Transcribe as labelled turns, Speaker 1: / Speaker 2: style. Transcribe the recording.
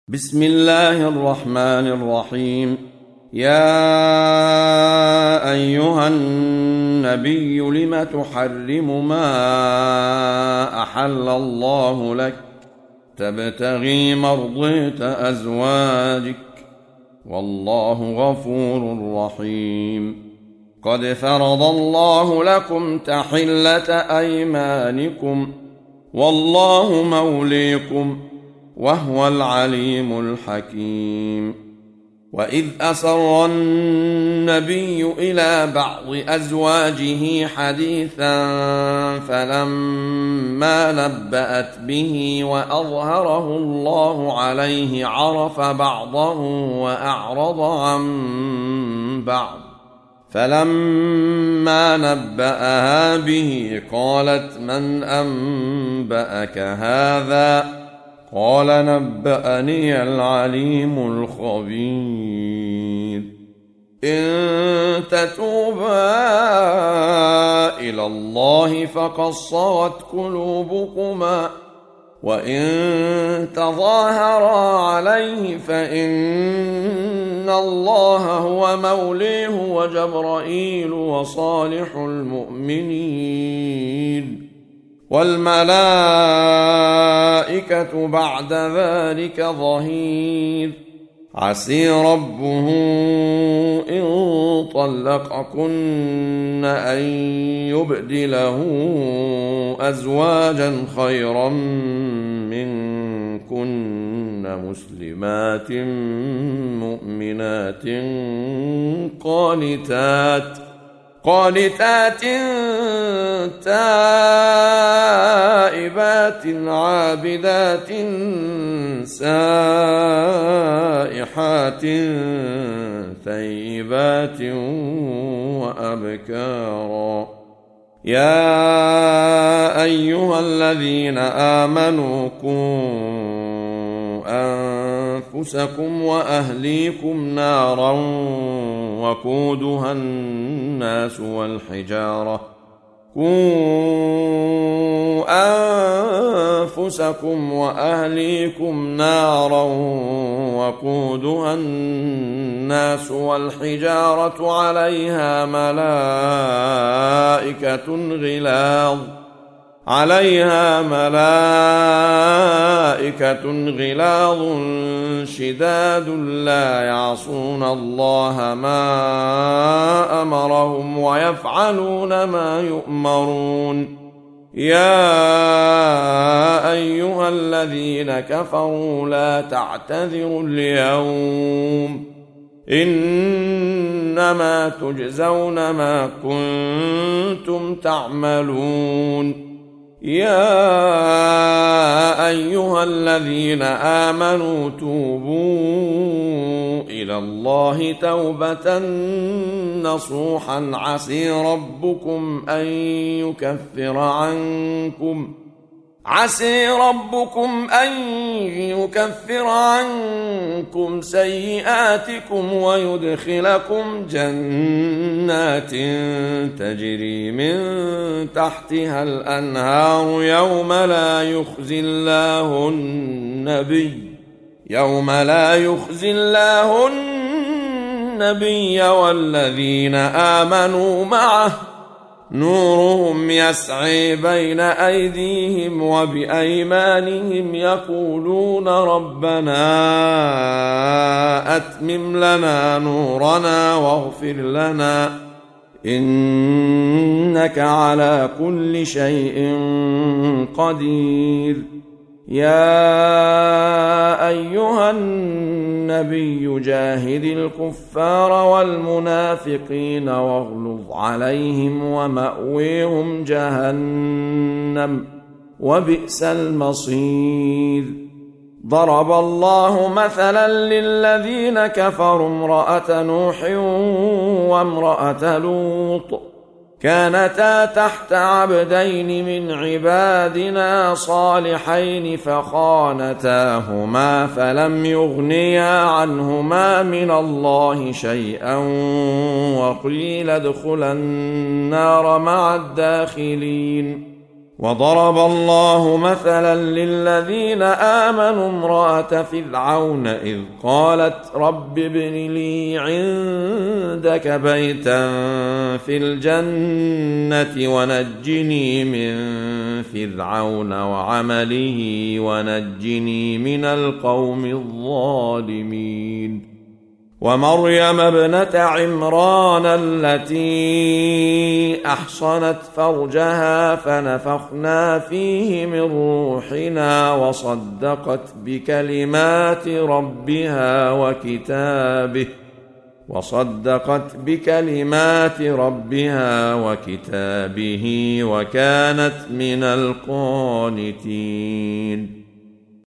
Speaker 1: بسم الله الرحمن الرحيم. يا أيها النبي لم تحرم ما أحل الله لك تبتغي مرضية أزواجك والله غفور رحيم. قد فرض الله لكم تحلة أيمانكم والله موليكم وهو العليم الحكيم. وإذ أسر النبي إلى بعض أزواجه حديثا فلما نبأت به وأظهره الله عليه عرف بعضه وأعرض عن بعض، فلما نبأها به قالت من أنبأك هذا؟ قال نبأني العليم الخبير. إن تتوبا إلى الله فقد صغت قلوبكما وإن تظاهرا عليه فإن الله هو موليه وجبرائيل وصالح المؤمنين والملائكة بعد ذلك ظهير. عسي ربه إن طلقكن أن يبدله أزواجا خيرا منكن مسلمات مؤمنات قانتات تائبات عابدات سائحات ثيبات وأبكارا. يا أيها الذين آمنوا قوا أنفسكم وأهليكم نارا وقودها الناس والحجارة أنفسكم وأهليكم نارا وقودها الناس والحجارة عليها ملائكة غلاظ شداد لا يعصون الله ما أمرهم ويفعلون ما يؤمرون. يا أيها الذين كفروا لا تعتذروا اليوم إنما تجزون ما كنتم تعملون. يا أيها الذين آمنوا توبوا إلى الله توبة نصوحا عسي ربكم أن يكفر عنكم سيئاتكم ويدخلكم جنات تجري من تحتها الأنهار يوم لا يخزي الله النبي والذين آمنوا معه نورهم يسعي بين أيديهم وبأيمانهم يقولون ربنا أتمم لنا نورنا واغفر لنا إنك على كل شيء قدير. يا أيها النبي جاهد الكفار والمنافقين واغلظ عليهم ومأويهم جهنم وبئس المصير. ضرب الله مثلا للذين كفروا امرأة نوح وامرأة لوط كانتا تحت عبدين من عبادنا صالحين فخانتاهما فلم يغنيا عنهما من الله شيئا وقيل ادخلا النار مع الداخلين. وضرب الله مثلا للذين آمنوا امرأة فرعون إذ قالت رب ابن لي عندك بيتا في الجنة ونجني من فرعون وعمله ونجني من القوم الظالمين ومريم ابنة عمران التي أحصنت فرجها فنفخنا فيه من روحنا وصدقت بكلمات ربها وكتابه وكانت من القانتين